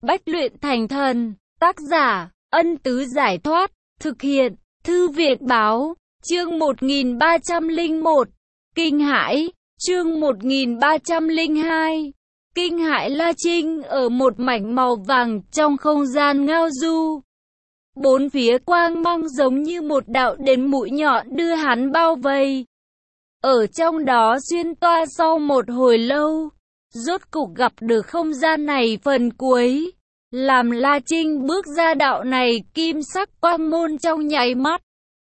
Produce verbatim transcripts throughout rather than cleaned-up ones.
Bách luyện thành thần. Tác giả, Ân Tứ Giải Thoát. Thực hiện, Thư Việt Báo. Chương một nghìn ba trăm lẻ một. Kinh hãi. Chương một nghìn ba trăm lẻ hai. Kinh hãi. La Trinh ở một mảnh màu vàng trong không gian ngao du. Bốn phía quang mang giống như một đạo đến mũi nhọn đưa hắn bao vây. Ở trong đó xuyên toa sau một hồi lâu, rốt cục gặp được không gian này phần cuối. Làm La Trinh bước ra đạo này kim sắc quang môn trong nháy mắt.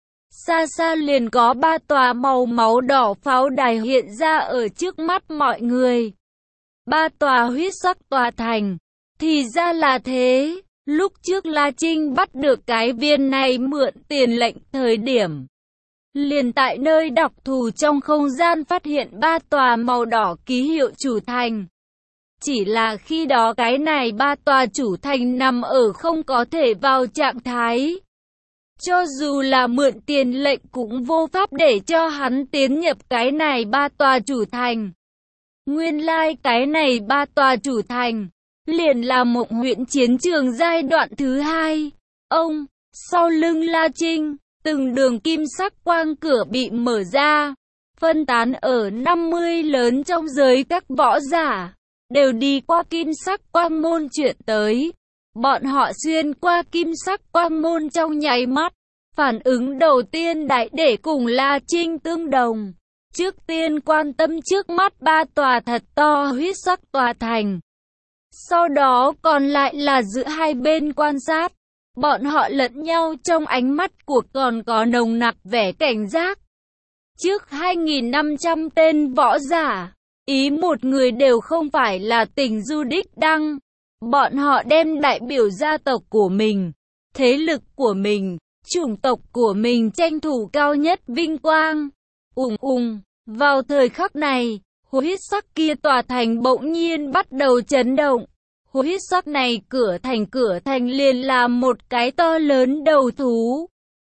Xa xa liền có ba tòa màu máu đỏ pháo đài hiện ra ở trước mắt mọi người. Ba tòa huyết sắc tòa thành. Thì ra là thế. Lúc trước La Trinh bắt được cái viên này mượn tiền lệnh thời điểm, liền tại nơi đặc thù trong không gian phát hiện ba tòa màu đỏ ký hiệu chủ thành. Chỉ là khi đó cái này ba tòa chủ thành nằm ở không có thể vào trạng thái. Cho dù là mượn tiền lệnh cũng vô pháp để cho hắn tiến nhập cái này ba tòa chủ thành. Nguyên lai like cái này ba tòa chủ thành liền là Mộng Huyễn chiến trường giai đoạn thứ hai. Ông, sau lưng La Trinh, từng đường kim sắc quang cửa bị mở ra, phân tán ở năm mươi lớn trong giới các võ giả, đều đi qua kim sắc quang môn chuyển tới. Bọn họ xuyên qua kim sắc quang môn trong nháy mắt, phản ứng đầu tiên đại để cùng La Trinh tương đồng. Trước tiên quan tâm trước mắt ba tòa thật to huyết sắc tòa thành. Sau đó còn lại là giữa hai bên quan sát. Bọn họ lẫn nhau trong ánh mắt của còn có nồng nặc vẻ cảnh giác. Trước hai nghìn năm trăm tên võ giả, ý một người đều không phải là Tình Du đích đăng. Bọn họ đem đại biểu gia tộc của mình, thế lực của mình, chủng tộc của mình tranh thủ cao nhất vinh quang. Ùng ùng, vào thời khắc này, huyết sắc kia tòa thành bỗng nhiên bắt đầu chấn động. Huyết sắc này cửa thành cửa thành liền là một cái to lớn đầu thú.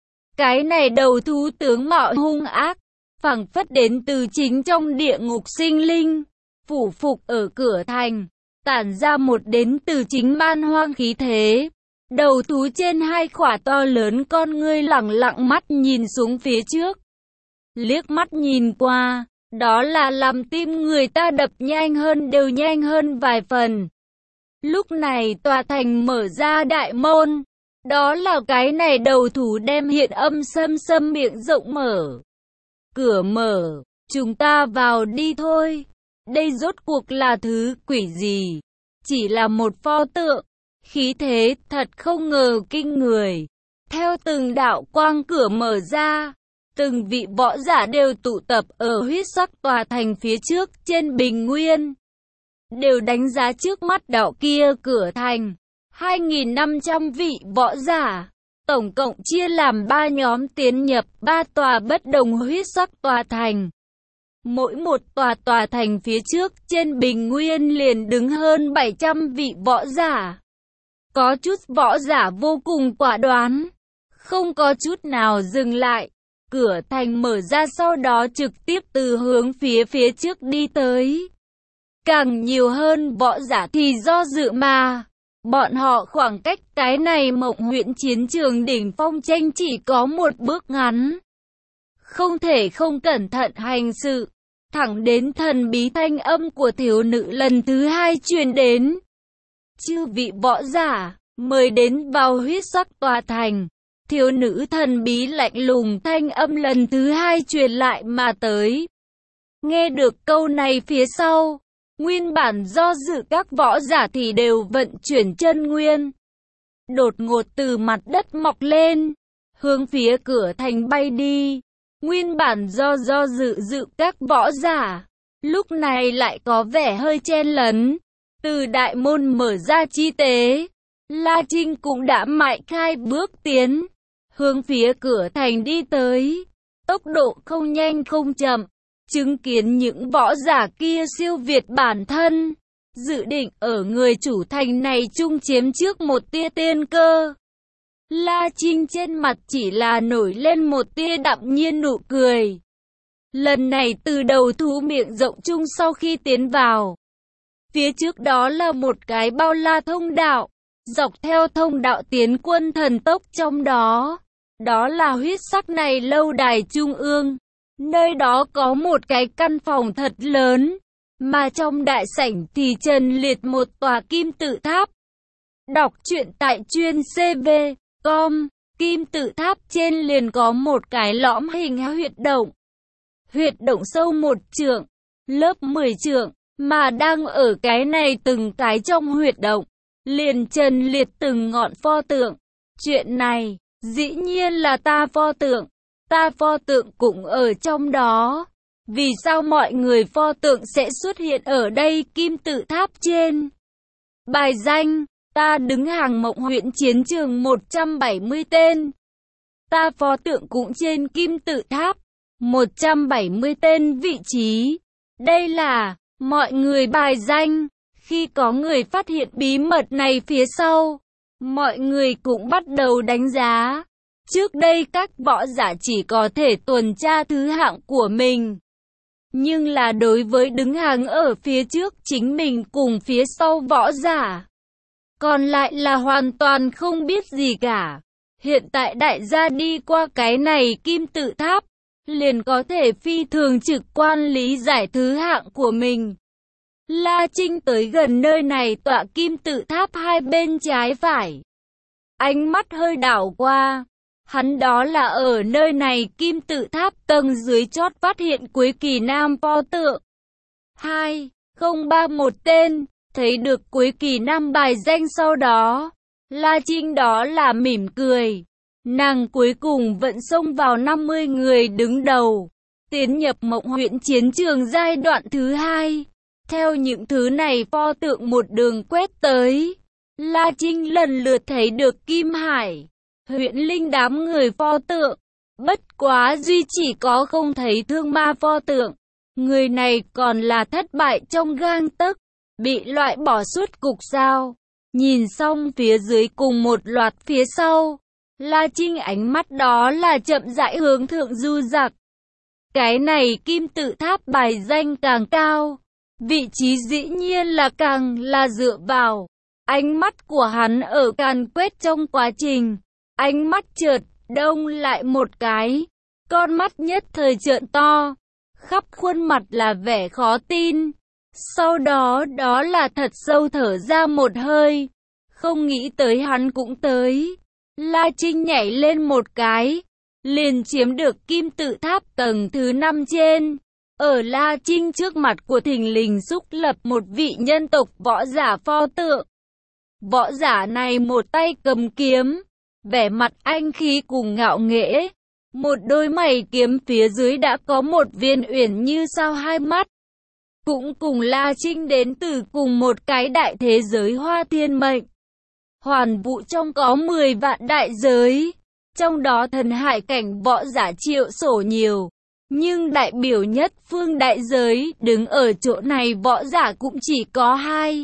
Cái này đầu thú tướng mạo hung ác, phảng phất đến từ chính trong địa ngục sinh linh, phủ phục ở cửa thành, tản ra một đến từ chính man hoang khí thế. Đầu thú trên hai khỏa to lớn con ngươi lẳng lặng mắt nhìn xuống phía trước. Liếc mắt nhìn qua, đó là làm tim người ta đập nhanh hơn đều nhanh hơn vài phần. Lúc này tòa thành mở ra đại môn, đó là cái này đầu thú đem hiện âm sâm sâm miệng rộng mở. Cửa mở, chúng ta vào đi thôi. Đây rốt cuộc là thứ quỷ gì? Chỉ là một pho tượng, khí thế thật không ngờ kinh người. Theo từng đạo quang cửa mở ra, từng vị võ giả đều tụ tập ở huyết sắc tòa thành phía trước trên bình nguyên. Đều đánh giá trước mắt đạo kia cửa thành. hai nghìn năm trăm vị võ giả, tổng cộng chia làm ba nhóm tiến nhập ba tòa bất đồng huyết sắc tòa thành. Mỗi một tòa tòa thành phía trước trên bình nguyên liền đứng hơn bảy trăm vị võ giả. Có chút võ giả vô cùng quả đoán, không có chút nào dừng lại. Cửa thành mở ra sau đó trực tiếp từ hướng phía phía trước đi tới. Càng nhiều hơn võ giả thì do dự mà. Bọn họ khoảng cách cái này Mộng Huyễn chiến trường đỉnh phong tranh chỉ có một bước ngắn. Không thể không cẩn thận hành sự. Thẳng đến thần bí thanh âm của thiếu nữ lần thứ hai truyền đến. Chư vị võ giả, mời đến vào huyết sắc tòa thành. Thiếu nữ thần bí lạnh lùng thanh âm lần thứ hai truyền lại mà tới. Nghe được câu này phía sau, nguyên bản do dự các võ giả thì đều vận chuyển chân nguyên. Đột ngột từ mặt đất mọc lên, hướng phía cửa thành bay đi. Nguyên bản do do dự dự các võ giả, lúc này lại có vẻ hơi chen lấn. Từ đại môn mở ra chi tế, La Trinh cũng đã mạnh khai bước tiến, hướng phía cửa thành đi tới. Tốc độ không nhanh không chậm. Chứng kiến những võ giả kia siêu việt bản thân, dự định ở người chủ thành này chung chiếm trước một tia tiên cơ. La Trinh trên mặt chỉ là nổi lên một tia đạm nhiên nụ cười. Lần này từ đầu thú miệng rộng chung sau khi tiến vào, phía trước đó là một cái bao la thông đạo, dọc theo thông đạo tiến quân thần tốc trong đó. Đó là huyết sắc này lâu đài trung ương. Nơi đó có một cái căn phòng thật lớn, mà trong đại sảnh thì trần liệt một tòa kim tự tháp. Đọc truyện tại chuyên C V chấm com, kim tự tháp trên liền có một cái lõm hình huyệt động. Huyệt động sâu một trượng, lớp mười trượng, mà đang ở cái này từng cái trong huyệt động, liền trần liệt từng ngọn pho tượng. Chuyện này, dĩ nhiên là ta pho tượng, ta pho tượng cũng ở trong đó. Vì sao mọi người pho tượng sẽ xuất hiện ở đây kim tự tháp trên? Bài danh, ta đứng hàng mộng huyện chiến trường một trăm bảy mươi tên. Ta pho tượng cũng trên kim tự tháp, một trăm bảy mươi tên vị trí. Đây là mọi người bài danh. Khi có người phát hiện bí mật này phía sau, mọi người cũng bắt đầu đánh giá. Trước đây các võ giả chỉ có thể tuần tra thứ hạng của mình. Nhưng là đối với đứng hàng ở phía trước chính mình cùng phía sau võ giả, còn lại là hoàn toàn không biết gì cả. Hiện tại đại gia đi qua cái này kim tự tháp, liền có thể phi thường trực quan lý giải thứ hạng của mình. La Trinh tới gần nơi này tọa kim tự tháp hai bên trái phải. Ánh mắt hơi đảo qua. Hắn đó là ở nơi này kim tự tháp tầng dưới chót phát hiện Quế Kỳ Nam pho tượng. hai không ba một tên, thấy được Quế Kỳ Nam bài danh sau đó. La Trinh đó là mỉm cười. Nàng cuối cùng vẫn xông vào năm mươi người đứng đầu, tiến nhập mộng huyện chiến trường giai đoạn thứ hai. Theo những thứ này pho tượng một đường quét tới, La Trinh lần lượt thấy được Kim Hải, Huyện Linh đám người pho tượng. Bất quá duy chỉ có không thấy Thương Ma pho tượng. Người này còn là thất bại trong gang tấc, bị loại bỏ suốt cục sao. Nhìn xong phía dưới cùng một loạt phía sau, La Trinh ánh mắt đó là chậm rãi hướng thượng du giặc. Cái này kim tự tháp bài danh càng cao, vị trí dĩ nhiên là càng là dựa vào. Ánh mắt của hắn ở càn quét trong quá trình, ánh mắt chợt đông lại một cái, con mắt nhất thời trợn to, khắp khuôn mặt là vẻ khó tin. Sau đó đó là thật sâu thở ra một hơi, không nghĩ tới hắn cũng tới. La Trinh nhảy lên một cái, liền chiếm được kim tự tháp tầng thứ năm trên. Ở La Trinh trước mặt của thình lình xúc lập một vị nhân tộc võ giả pho tượng. Võ giả này một tay cầm kiếm, vẻ mặt anh khí cùng ngạo nghễ. Một đôi mày kiếm phía dưới đã có một viên uyển như sao hai mắt. Cũng cùng La Trinh đến từ cùng một cái đại thế giới Hoa Thiên Mệnh. Hoàn vũ trong có mười vạn đại giới, trong đó thần hải cảnh võ giả triệu sổ nhiều. Nhưng đại biểu nhất phương đại giới đứng ở chỗ này võ giả cũng chỉ có hai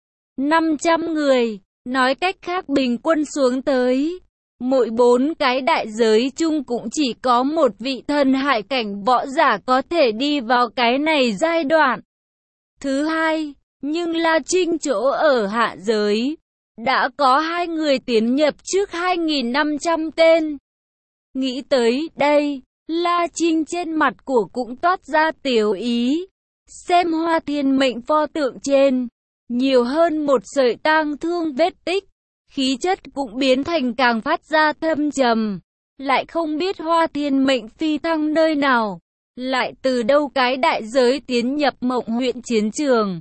năm trăm người. Nói cách khác bình quân xuống tới, mỗi bốn cái đại giới chung cũng chỉ có một vị thần hải cảnh võ giả có thể đi vào cái này giai đoạn thứ hai. Nhưng La Trinh chỗ ở hạ giới, đã có hai người tiến nhập trước hai nghìn năm trăm tên. Nghĩ tới đây, La Trinh trên mặt của cũng toát ra tiểu ý. Xem Hoa Thiên Mệnh pho tượng trên, nhiều hơn một sợi tang thương vết tích, khí chất cũng biến thành càng phát ra thâm trầm. Lại không biết Hoa Thiên Mệnh phi thăng nơi nào, lại từ đâu cái đại giới tiến nhập mộng huyện chiến trường.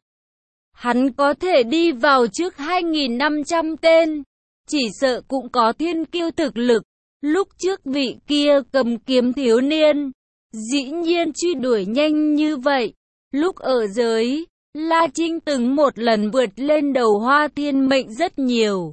Hắn có thể đi vào trước hai nghìn năm trăm tên, chỉ sợ cũng có thiên kiêu thực lực. Lúc trước vị kia cầm kiếm thiếu niên, dĩ nhiên truy đuổi nhanh như vậy. Lúc ở giới, La Trinh từng một lần vượt lên đầu Hoa Thiên Mệnh rất nhiều.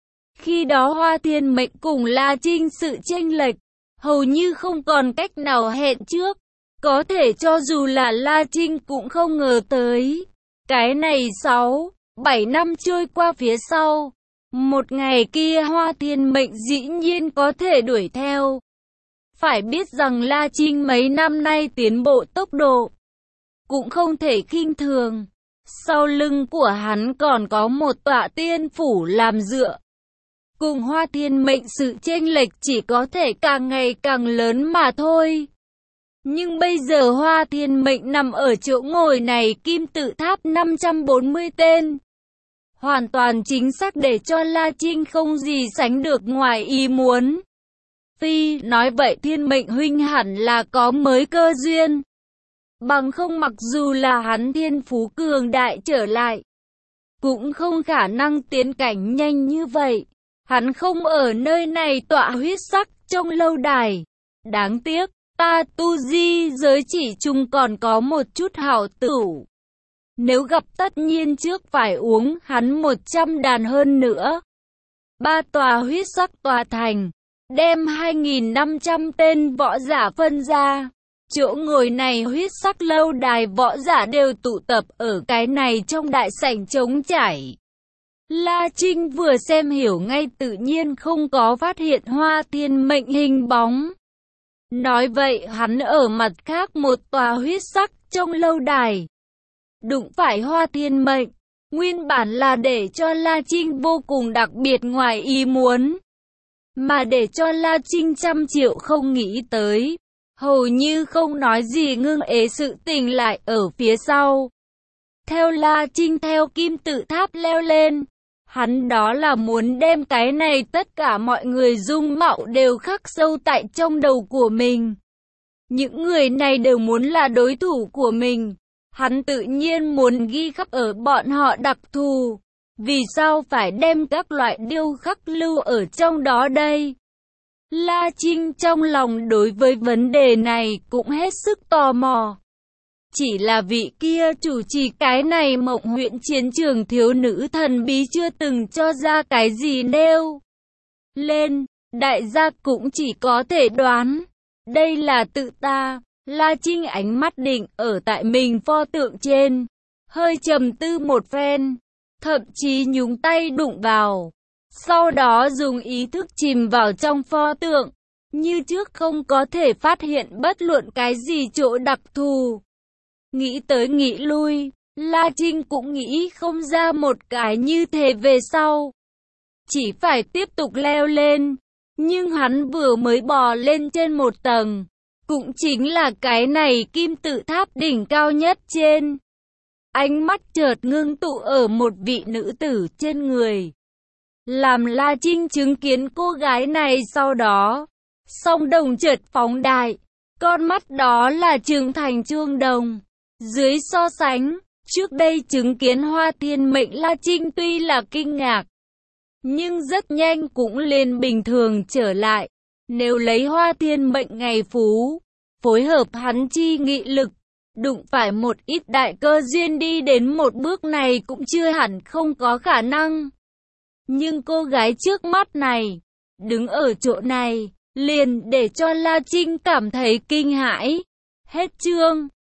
Khi đó Hoa Thiên Mệnh cùng La Trinh sự chênh lệch, hầu như không còn cách nào hẹn trước. Có thể cho dù là La Trinh cũng không ngờ tới. Cái này sáu, bảy năm trôi qua phía sau, một ngày kia Hoa Thiên Mệnh dĩ nhiên có thể đuổi theo. Phải biết rằng La Trinh mấy năm nay tiến bộ tốc độ cũng không thể khinh thường. Sau lưng của hắn còn có một tọa tiên phủ làm dựa. Cùng Hoa Thiên Mệnh sự chênh lệch chỉ có thể càng ngày càng lớn mà thôi. Nhưng bây giờ Hoa Thiên Mệnh nằm ở chỗ ngồi này kim tự tháp năm trăm bốn mươi tên. Hoàn toàn chính xác để cho La Trinh không gì sánh được ngoài ý muốn. Phi nói vậy Thiên Mệnh huynh hẳn là có mới cơ duyên. Bằng không mặc dù là hắn thiên phú cường đại trở lại, cũng không khả năng tiến cảnh nhanh như vậy. Hắn không ở nơi này tọa huyết sắc trong lâu đài. Đáng tiếc, ta tu di giới chỉ chung còn có một chút hảo tử. Nếu gặp tất nhiên trước phải uống hắn một trăm đàn hơn nữa. Ba tòa huyết sắc tòa thành, đem hai nghìn năm trăm tên võ giả phân ra. Chỗ ngồi này huyết sắc lâu đài võ giả đều tụ tập ở cái này trong đại sảnh trống trải. La Trinh vừa xem hiểu ngay tự nhiên không có phát hiện Hoa Thiên Mệnh hình bóng. Nói vậy hắn ở mặt khác một tòa huyết sắc trong lâu đài. Đụng phải Hoa Thiên Mệnh, nguyên bản là để cho La Trinh vô cùng đặc biệt ngoài ý muốn. Mà để cho La Trinh trăm triệu không nghĩ tới. Hầu như không nói gì ngưng ế sự tình lại ở phía sau. Theo La Trinh theo kim tự tháp leo lên. Hắn đó là muốn đem cái này tất cả mọi người dung mạo đều khắc sâu tại trong đầu của mình. Những người này đều muốn là đối thủ của mình. Hắn tự nhiên muốn ghi khắc ở bọn họ đặc thù. Vì sao phải đem các loại điêu khắc lưu ở trong đó đây? La Trinh trong lòng đối với vấn đề này cũng hết sức tò mò. Chỉ là vị kia chủ trì cái này Mộng huyện chiến trường thiếu nữ thần bí chưa từng cho ra cái gì nêu lên, đại gia cũng chỉ có thể đoán. Đây là tự ta. La Trinh ánh mắt định ở tại mình pho tượng trên, hơi trầm tư một phen, thậm chí nhúng tay đụng vào. Sau đó dùng ý thức chìm vào trong pho tượng, như trước không có thể phát hiện bất luận cái gì chỗ đặc thù. Nghĩ tới nghĩ lui, La Trinh cũng nghĩ không ra một cái như thế về sau. Chỉ phải tiếp tục leo lên, nhưng hắn vừa mới bò lên trên một tầng, cũng chính là cái này kim tự tháp đỉnh cao nhất trên. Ánh mắt chợt ngưng tụ ở một vị nữ tử trên người. Làm La Trinh chứng kiến cô gái này sau đó, song đồng chợt phóng đại, con mắt đó là trừng thành chuông đồng. Dưới so sánh, trước đây chứng kiến Hoa Thiên Mệnh La Trinh tuy là kinh ngạc, nhưng rất nhanh cũng liền bình thường trở lại. Nếu lấy Hoa Thiên Mệnh ngày phú, phối hợp hắn chi nghị lực, đụng phải một ít đại cơ duyên đi đến một bước này cũng chưa hẳn không có khả năng. Nhưng cô gái trước mắt này, đứng ở chỗ này, liền để cho La Trinh cảm thấy kinh hãi. Hết chương.